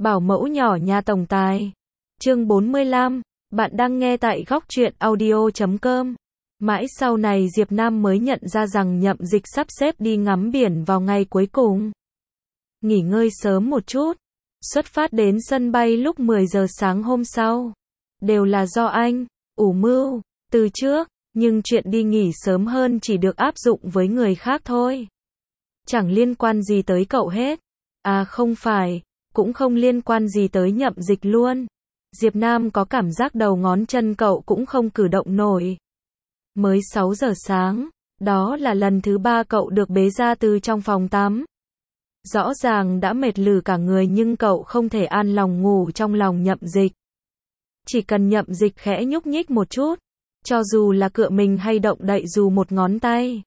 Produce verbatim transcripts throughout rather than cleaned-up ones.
Bảo mẫu nhỏ nhà tổng tài. Chương bốn mươi lăm, bạn đang nghe tại góc truyện audio chấm com. Mãi sau này Diệp Nam mới nhận ra rằng Nhậm Dịch sắp xếp đi ngắm biển vào ngày cuối cùng. Nghỉ ngơi sớm một chút, xuất phát đến sân bay lúc mười giờ sáng hôm sau. Đều là do anh, ủ mưu, từ trước, nhưng chuyện đi nghỉ sớm hơn chỉ được áp dụng với người khác thôi. Chẳng liên quan gì tới cậu hết. À không phải, cũng không liên quan gì tới Nhậm Dịch luôn. Diệp Nam có cảm giác đầu ngón chân cậu cũng không cử động nổi. Mới sáu giờ sáng, đó là lần thứ ba cậu được bế ra từ trong phòng tắm. Rõ ràng đã mệt lử cả người nhưng cậu không thể an lòng ngủ trong lòng Nhậm Dịch. Chỉ cần Nhậm Dịch khẽ nhúc nhích một chút, cho dù là cựa mình hay động đậy dù một ngón tay,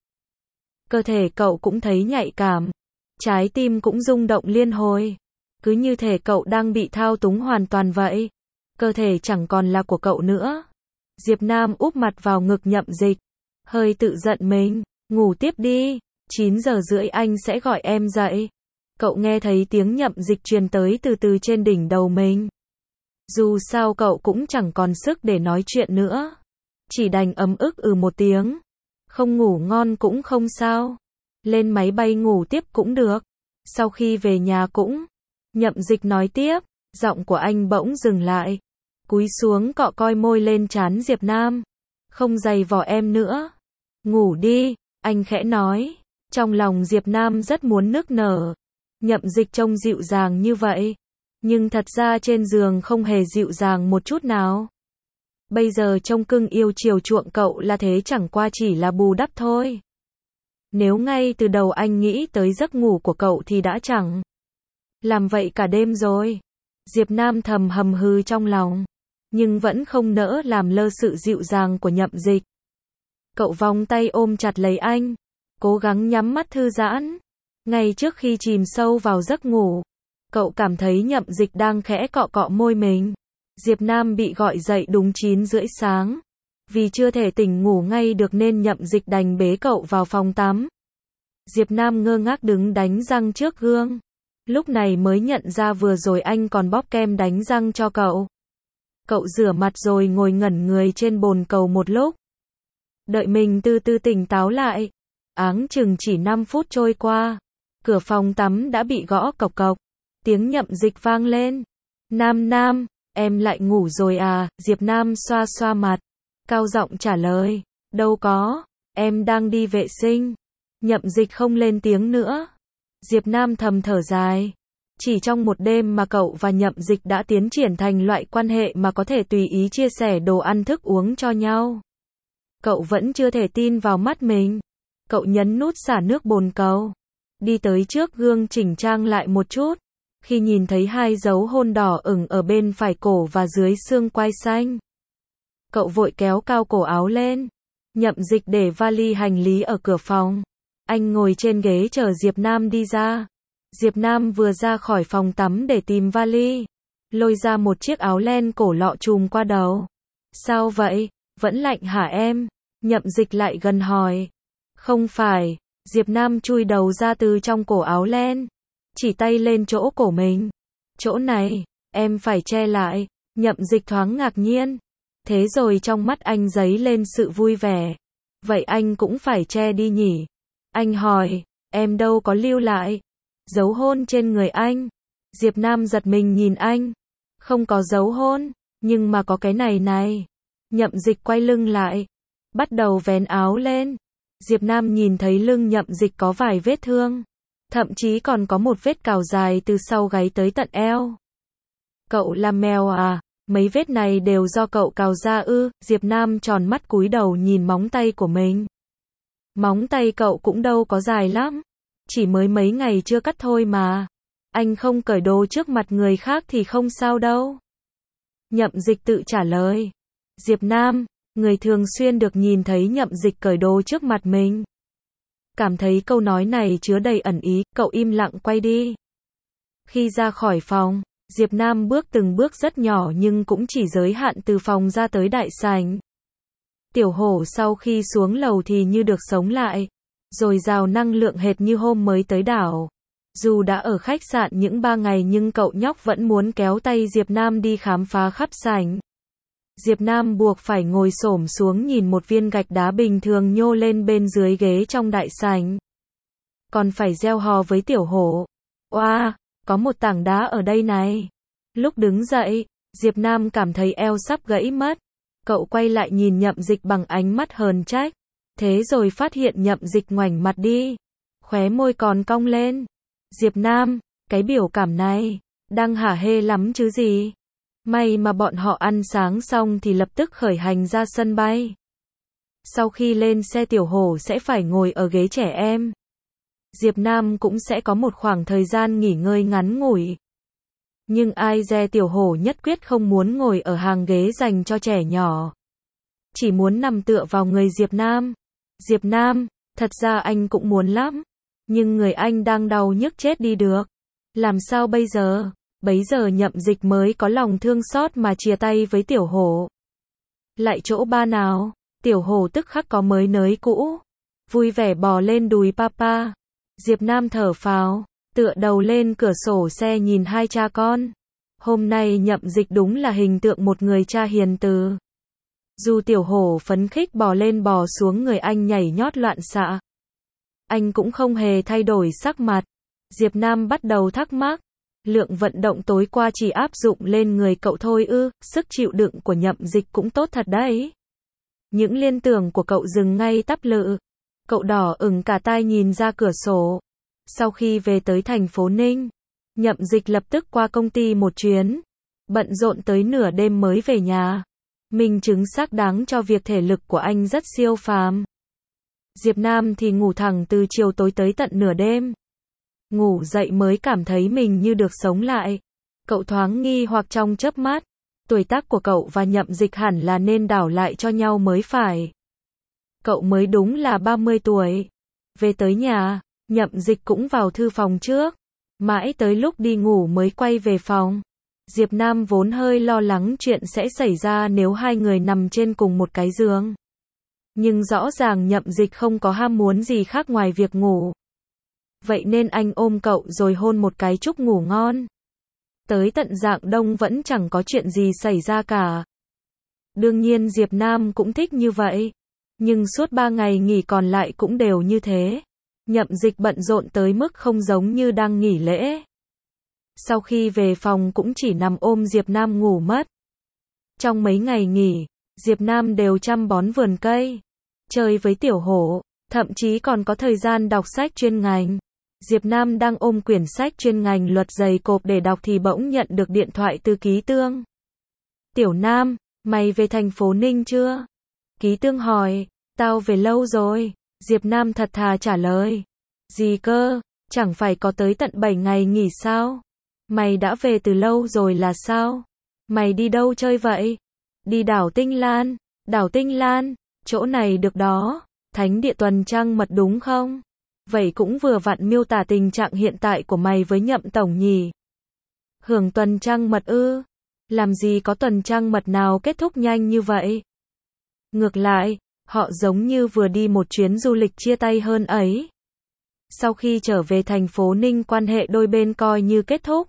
cơ thể cậu cũng thấy nhạy cảm, trái tim cũng rung động liên hồi. Cứ như thể cậu đang bị thao túng hoàn toàn vậy. Cơ thể chẳng còn là của cậu nữa. Diệp Nam úp mặt vào ngực Nhậm Dịch, hơi tự giận mình, ngủ tiếp đi, chín giờ rưỡi anh sẽ gọi em dậy. Cậu nghe thấy tiếng Nhậm Dịch truyền tới từ từ trên đỉnh đầu mình. Dù sao cậu cũng chẳng còn sức để nói chuyện nữa, chỉ đành ấm ức ừ một tiếng. Không ngủ ngon cũng không sao, lên máy bay ngủ tiếp cũng được. Sau khi về nhà cũng, Nhậm Dịch nói tiếp, giọng của anh bỗng dừng lại, cúi xuống cọ coi môi lên trán Diệp Nam. Không giày vò em nữa, ngủ đi, anh khẽ nói. Trong lòng Diệp Nam rất muốn nức nở. Nhậm Dịch trông dịu dàng như vậy, nhưng thật ra trên giường không hề dịu dàng một chút nào. Bây giờ trông cưng yêu chiều chuộng cậu là thế chẳng qua chỉ là bù đắp thôi. Nếu ngay từ đầu anh nghĩ tới giấc ngủ của cậu thì đã chẳng làm vậy cả đêm rồi. Diệp Nam thầm hầm hừ trong lòng, nhưng vẫn không nỡ làm lơ sự dịu dàng của Nhậm Dịch. Cậu vòng tay ôm chặt lấy anh, cố gắng nhắm mắt thư giãn. Ngay trước khi chìm sâu vào giấc ngủ, cậu cảm thấy Nhậm Dịch đang khẽ cọ cọ môi mình. Diệp Nam bị gọi dậy đúng chín rưỡi sáng. Vì chưa thể tỉnh ngủ ngay được nên Nhậm Dịch đành bế cậu vào phòng tắm. Diệp Nam ngơ ngác đứng đánh răng trước gương. Lúc này mới nhận ra vừa rồi anh còn bóp kem đánh răng cho cậu. Cậu rửa mặt rồi ngồi ngẩn người trên bồn cầu một lúc. Đợi mình từ từ tỉnh táo lại. Áng chừng chỉ năm phút trôi qua, cửa phòng tắm đã bị gõ cộc cộc. Tiếng Nhậm Dịch vang lên. Nam Nam, em lại ngủ rồi à? Diệp Nam xoa xoa mặt, cao giọng trả lời. Đâu có, em đang đi vệ sinh. Nhậm Dịch không lên tiếng nữa. Diệp Nam thầm thở dài. Chỉ trong một đêm mà cậu và Nhậm Dịch đã tiến triển thành loại quan hệ mà có thể tùy ý chia sẻ đồ ăn thức uống cho nhau. Cậu vẫn chưa thể tin vào mắt mình. Cậu nhấn nút xả nước bồn cầu, đi tới trước gương chỉnh trang lại một chút. Khi nhìn thấy hai dấu hôn đỏ ửng ở bên phải cổ và dưới xương quai xanh, cậu vội kéo cao cổ áo lên. Nhậm Dịch để vali hành lý ở cửa phòng. Anh ngồi trên ghế chờ Diệp Nam đi ra. Diệp Nam vừa ra khỏi phòng tắm để tìm vali, lôi ra một chiếc áo len cổ lọ trùm qua đầu. Sao vậy? Vẫn lạnh hả em? Nhậm Dịch lại gần hỏi. Không phải. Diệp Nam chui đầu ra từ trong cổ áo len, chỉ tay lên chỗ cổ mình. Chỗ này, em phải che lại. Nhậm Dịch thoáng ngạc nhiên. Thế rồi trong mắt anh dấy lên sự vui vẻ. Vậy anh cũng phải che đi nhỉ? Anh hỏi, em đâu có lưu lại dấu hôn trên người anh. Diệp Nam giật mình nhìn anh. Không có dấu hôn, nhưng mà có cái này này. Nhậm Dịch quay lưng lại, bắt đầu vén áo lên. Diệp Nam nhìn thấy lưng Nhậm Dịch có vài vết thương, thậm chí còn có một vết cào dài từ sau gáy tới tận eo. Cậu là mèo à? Mấy vết này đều do cậu cào ra ư? Diệp Nam tròn mắt cúi đầu nhìn móng tay của mình. Móng tay cậu cũng đâu có dài lắm, chỉ mới mấy ngày chưa cắt thôi mà. Anh không cởi đồ trước mặt người khác thì không sao đâu. Nhậm Dịch tự trả lời. Diệp Nam, người thường xuyên được nhìn thấy Nhậm Dịch cởi đồ trước mặt mình, cảm thấy câu nói này chứa đầy ẩn ý, cậu im lặng quay đi. Khi ra khỏi phòng, Diệp Nam bước từng bước rất nhỏ nhưng cũng chỉ giới hạn từ phòng ra tới đại sảnh. Tiểu Hổ sau khi xuống lầu thì như được sống lại, dồi dào năng lượng hệt như hôm mới tới đảo. Dù đã ở khách sạn những ba ngày nhưng cậu nhóc vẫn muốn kéo tay Diệp Nam đi khám phá khắp sảnh. Diệp Nam buộc phải ngồi xổm xuống nhìn một viên gạch đá bình thường nhô lên bên dưới ghế trong đại sảnh. Còn phải reo hò với Tiểu Hổ. Oa, wow, có một tảng đá ở đây này. Lúc đứng dậy, Diệp Nam cảm thấy eo sắp gãy mất. Cậu quay lại nhìn Nhậm Dịch bằng ánh mắt hờn trách. Thế rồi phát hiện Nhậm Dịch ngoảnh mặt đi. Khóe môi còn cong lên. Diệp Nam, cái biểu cảm này, đang hả hê lắm chứ gì. May mà bọn họ ăn sáng xong thì lập tức khởi hành ra sân bay. Sau khi lên xe Tiểu Hổ sẽ phải ngồi ở ghế trẻ em. Diệp Nam cũng sẽ có một khoảng thời gian nghỉ ngơi ngắn ngủi. Nhưng ai dè Tiểu Hổ nhất quyết không muốn ngồi ở hàng ghế dành cho trẻ nhỏ. Chỉ muốn nằm tựa vào người Diệp Nam. Diệp Nam, thật ra anh cũng muốn lắm. Nhưng người anh đang đau nhức chết đi được. Làm sao bây giờ? Bấy giờ Nhậm Dịch mới có lòng thương xót mà chia tay với Tiểu Hổ. Lại chỗ ba nào? Tiểu Hổ tức khắc có mới nới cũ. Vui vẻ bò lên đùi papa. Diệp Nam thở phào, tựa đầu lên cửa sổ xe nhìn hai cha con. Hôm nay Nhậm Dịch đúng là hình tượng một người cha hiền từ. Dù Tiểu Hổ phấn khích bò lên bò xuống người anh nhảy nhót loạn xạ. Anh cũng không hề thay đổi sắc mặt. Diệp Nam bắt đầu thắc mắc. Lượng vận động tối qua chỉ áp dụng lên người cậu thôi ư, sức chịu đựng của Nhậm Dịch cũng tốt thật đấy. Những liên tưởng của cậu dừng ngay tắp lự. Cậu đỏ ửng cả tai nhìn ra cửa sổ. Sau khi về tới thành phố Ninh, Nhậm Dịch lập tức qua công ty một chuyến. Bận rộn tới nửa đêm mới về nhà. Minh chứng xác đáng cho việc thể lực của anh rất siêu phàm. Diệp Nam thì ngủ thẳng từ chiều tối tới tận nửa đêm. Ngủ dậy mới cảm thấy mình như được sống lại. Cậu thoáng nghi hoặc trong chớp mắt. Tuổi tác của cậu và Nhậm Dịch hẳn là nên đảo lại cho nhau mới phải. Cậu mới đúng là ba mươi tuổi. Về tới nhà, Nhậm Dịch cũng vào thư phòng trước. Mãi tới lúc đi ngủ mới quay về phòng. Diệp Nam vốn hơi lo lắng chuyện sẽ xảy ra nếu hai người nằm trên cùng một cái giường. Nhưng rõ ràng Nhậm Dịch không có ham muốn gì khác ngoài việc ngủ. Vậy nên anh ôm cậu rồi hôn một cái chúc ngủ ngon. Tới tận rạng đông vẫn chẳng có chuyện gì xảy ra cả. Đương nhiên Diệp Nam cũng thích như vậy. Nhưng suốt ba ngày nghỉ còn lại cũng đều như thế. Nhậm Dịch bận rộn tới mức không giống như đang nghỉ lễ. Sau khi về phòng cũng chỉ nằm ôm Diệp Nam ngủ mất. Trong mấy ngày nghỉ, Diệp Nam đều chăm bón vườn cây, chơi với Tiểu Hổ, thậm chí còn có thời gian đọc sách chuyên ngành. Diệp Nam đang ôm quyển sách chuyên ngành luật dày cộp để đọc thì bỗng nhận được điện thoại từ Ký Tương. Tiểu Nam, mày về thành phố Ninh chưa? Ký Tương hỏi, tao về lâu rồi. Diệp Nam thật thà trả lời. Gì cơ, chẳng phải có tới tận bảy ngày nghỉ sao? Mày đã về từ lâu rồi là sao? Mày đi đâu chơi vậy? Đi đảo Tinh Lan. Đảo Tinh Lan, chỗ này được đó. Thánh địa tuần trăng mật đúng không? Vậy cũng vừa vặn miêu tả tình trạng hiện tại của mày với Nhậm tổng nhỉ? Hưởng tuần trăng mật ư? Làm gì có tuần trăng mật nào kết thúc nhanh như vậy? Ngược lại, họ giống như vừa đi một chuyến du lịch chia tay hơn ấy. Sau khi trở về thành phố Ninh quan hệ đôi bên coi như kết thúc.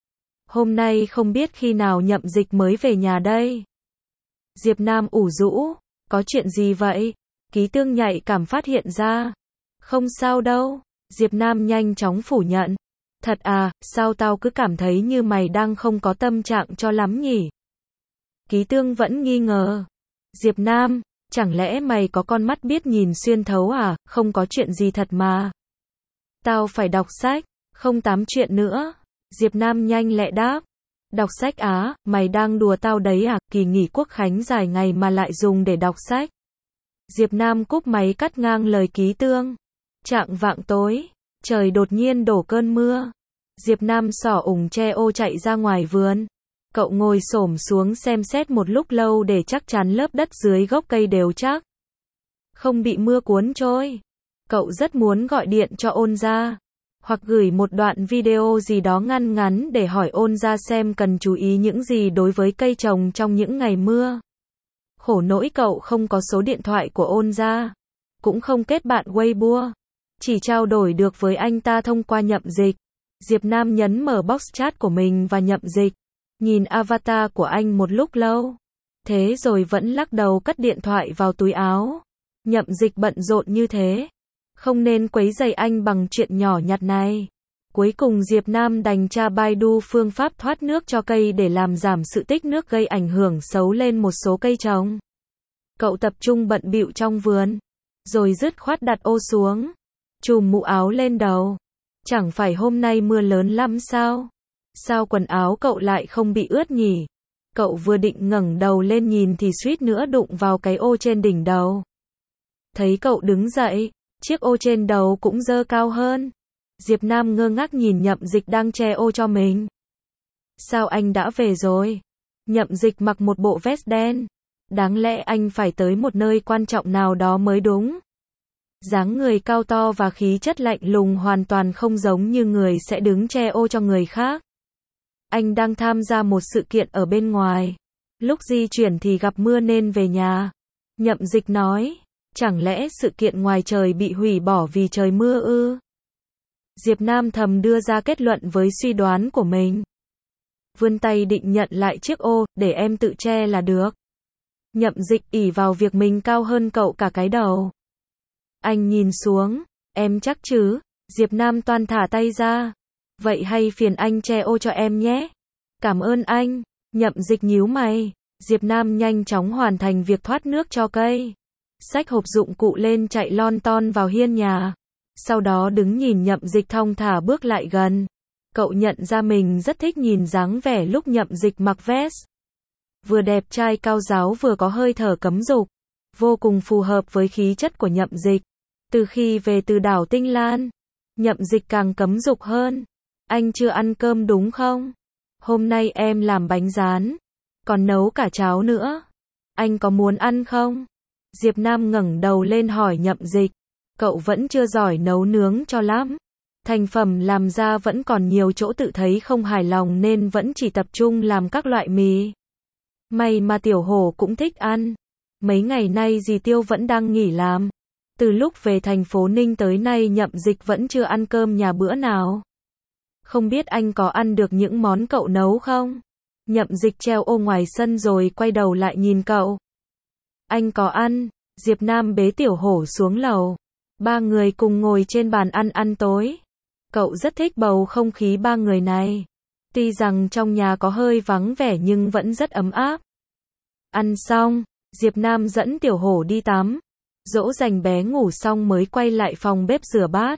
Hôm nay không biết khi nào Nhậm Dịch mới về nhà đây. Diệp Nam ủ rũ, có chuyện gì vậy? Ký Tương nhạy cảm phát hiện ra. Không sao đâu, Diệp Nam nhanh chóng phủ nhận. Thật à, sao tao cứ cảm thấy như mày đang không có tâm trạng cho lắm nhỉ? Ký Tương vẫn nghi ngờ. Diệp Nam, chẳng lẽ mày có con mắt biết nhìn xuyên thấu à, không có chuyện gì thật mà. Tao phải đọc sách, không tám chuyện nữa. Diệp Nam nhanh lẹ đáp. Đọc sách á, mày đang đùa tao đấy à, kỳ nghỉ quốc khánh dài ngày mà lại dùng để đọc sách. Diệp Nam cúp máy cắt ngang lời Ký Tương. Chạng vạng tối, trời đột nhiên đổ cơn mưa. Diệp Nam xỏ ủng che ô chạy ra ngoài vườn. Cậu ngồi xổm xuống xem xét một lúc lâu để chắc chắn lớp đất dưới gốc cây đều chắc. Không bị mưa cuốn trôi. Cậu rất muốn gọi điện cho Ôn gia. Hoặc gửi một đoạn video gì đó ngăn ngắn để hỏi Ôn gia xem cần chú ý những gì đối với cây trồng trong những ngày mưa. Khổ nỗi cậu không có số điện thoại của Ôn gia. Cũng không kết bạn Weibo. Chỉ trao đổi được với anh ta thông qua Nhậm Dịch. Diệp Nam nhấn mở box chat của mình và Nhậm Dịch. Nhìn avatar của anh một lúc lâu. Thế rồi vẫn lắc đầu cất điện thoại vào túi áo. Nhậm Dịch bận rộn như thế. Không nên quấy rầy anh bằng chuyện nhỏ nhặt này. Cuối cùng Diệp Nam đành tra Baidu phương pháp thoát nước cho cây để làm giảm sự tích nước gây ảnh hưởng xấu lên một số cây trồng. Cậu tập trung bận bịu trong vườn. Rồi dứt khoát đặt ô xuống. Chùm mũ áo lên đầu. Chẳng phải hôm nay mưa lớn lắm sao? Sao quần áo cậu lại không bị ướt nhỉ? Cậu vừa định ngẩng đầu lên nhìn thì suýt nữa đụng vào cái ô trên đỉnh đầu. Thấy cậu đứng dậy, chiếc ô trên đầu cũng dơ cao hơn. Diệp Nam ngơ ngác nhìn Nhậm Dịch đang che ô cho mình. Sao anh đã về rồi? Nhậm Dịch mặc một bộ vest đen. Đáng lẽ anh phải tới một nơi quan trọng nào đó mới đúng. Dáng người cao to và khí chất lạnh lùng hoàn toàn không giống như người sẽ đứng che ô cho người khác. Anh đang tham gia một sự kiện ở bên ngoài. Lúc di chuyển thì gặp mưa nên về nhà. Nhậm Dịch nói, chẳng lẽ sự kiện ngoài trời bị hủy bỏ vì trời mưa ư? Diệp Nam thầm đưa ra kết luận với suy đoán của mình. Vươn tay định nhận lại chiếc ô, để em tự che là được. Nhậm Dịch ỷ vào việc mình cao hơn cậu cả cái đầu. Anh nhìn xuống, em chắc chứ? Diệp Nam toan thả tay ra. Vậy hay phiền anh che ô cho em nhé. Cảm ơn anh. Nhậm Dịch nhíu mày. Diệp Nam nhanh chóng hoàn thành việc thoát nước cho cây. Xách hộp dụng cụ lên chạy lon ton vào hiên nhà. Sau đó đứng nhìn Nhậm Dịch thong thả bước lại gần. Cậu nhận ra mình rất thích nhìn dáng vẻ lúc Nhậm Dịch mặc vest. Vừa đẹp trai cao ráo vừa có hơi thở cấm dục. Vô cùng phù hợp với khí chất của Nhậm Dịch. Từ khi về từ đảo Tinh Lan, Nhậm Dịch càng cấm dục hơn. Anh chưa ăn cơm đúng không? Hôm nay em làm bánh rán. Còn nấu cả cháo nữa. Anh có muốn ăn không? Diệp Nam ngẩng đầu lên hỏi Nhậm Dịch. Cậu vẫn chưa giỏi nấu nướng cho lắm. Thành phẩm làm ra vẫn còn nhiều chỗ tự thấy không hài lòng nên vẫn chỉ tập trung làm các loại mì. May mà Tiểu Hổ cũng thích ăn. Mấy ngày nay dì Tiêu vẫn đang nghỉ làm. Từ lúc về thành phố Ninh tới nay Nhậm Dịch vẫn chưa ăn cơm nhà bữa nào. Không biết anh có ăn được những món cậu nấu không? Nhậm Dịch treo ô ngoài sân rồi quay đầu lại nhìn cậu. Anh có ăn. Diệp Nam bế Tiểu Hổ xuống lầu. Ba người cùng ngồi trên bàn ăn ăn tối. Cậu rất thích bầu không khí ba người này. Tuy rằng trong nhà có hơi vắng vẻ nhưng vẫn rất ấm áp. Ăn xong, Diệp Nam dẫn Tiểu Hổ đi tắm. Dỗ dành bé ngủ xong mới quay lại phòng bếp rửa bát.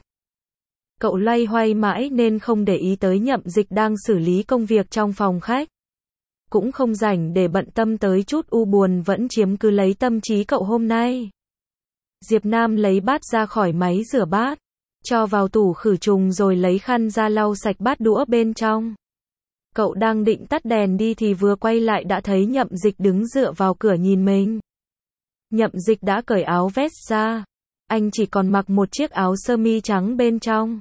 Cậu loay hoay mãi nên không để ý tới Nhậm Dịch đang xử lý công việc trong phòng khách. Cũng không rảnh để bận tâm tới chút u buồn vẫn chiếm cứ lấy tâm trí cậu hôm nay. Diệp Nam lấy bát ra khỏi máy rửa bát, cho vào tủ khử trùng rồi lấy khăn ra lau sạch bát đũa bên trong. Cậu đang định tắt đèn đi thì vừa quay lại đã thấy Nhậm Dịch đứng dựa vào cửa nhìn mình. Nhậm Dịch đã cởi áo vest ra. Anh chỉ còn mặc một chiếc áo sơ mi trắng bên trong.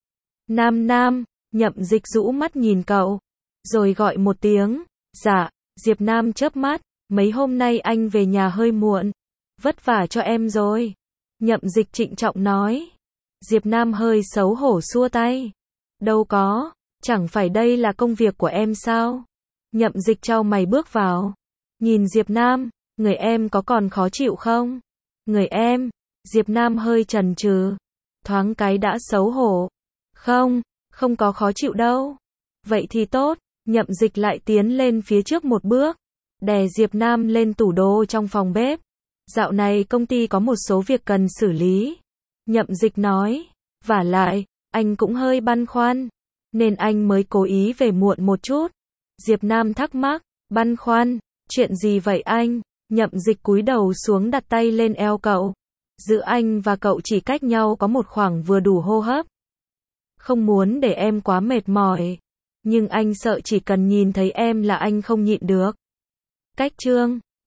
Nam Nam, Nhậm Dịch rũ mắt nhìn cậu. Rồi gọi một tiếng. Dạ, Diệp Nam chớp mắt. Mấy hôm nay anh về nhà hơi muộn. Vất vả cho em rồi. Nhậm Dịch trịnh trọng nói. Diệp Nam hơi xấu hổ xua tay. Đâu có, chẳng phải đây là công việc của em sao? Nhậm Dịch chau mày bước vào. Nhìn Diệp Nam, người em có còn khó chịu không? Người em, Diệp Nam hơi chần chừ. Thoáng cái đã xấu hổ. Không, không có khó chịu đâu. Vậy thì tốt. Nhậm Dịch lại tiến lên phía trước một bước. Đè Diệp Nam lên tủ đồ trong phòng bếp. Dạo này công ty có một số việc cần xử lý. Nhậm Dịch nói. Vả lại, anh cũng hơi băn khoăn. Nên anh mới cố ý về muộn một chút. Diệp Nam thắc mắc. Băn khoăn? Chuyện gì vậy anh? Nhậm Dịch cúi đầu xuống đặt tay lên eo cậu. Giữa anh và cậu chỉ cách nhau có một khoảng vừa đủ hô hấp. Không muốn để em quá mệt mỏi. Nhưng anh sợ chỉ cần nhìn thấy em là anh không nhịn được. Cách chương